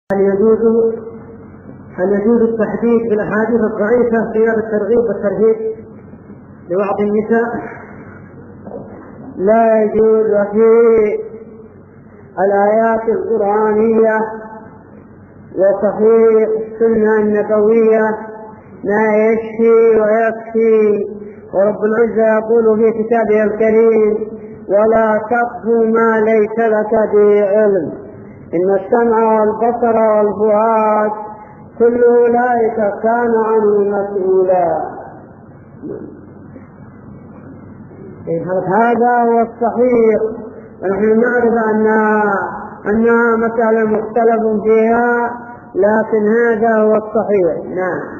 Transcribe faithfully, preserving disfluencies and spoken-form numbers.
هل يجوز هل يجوز التحديد بالاحاديث الضعيفه في باب الترغيب والترهيب لبعض النساء؟ لا يجوز. في الآيات القرآنية وصحيح السنة النبوية ما يشفي ويكفي، ورب العزة يقول في كتابه الكريم: ولا تقف ما ليس لك به علم إن السمع والبصر والفؤاد كل أولئك كان عنه مسؤولا. هذا هو الصحيح، ونحن نعرف أنها أنها مسألة مختلف فيها، لكن هذا هو الصحيح. نعم.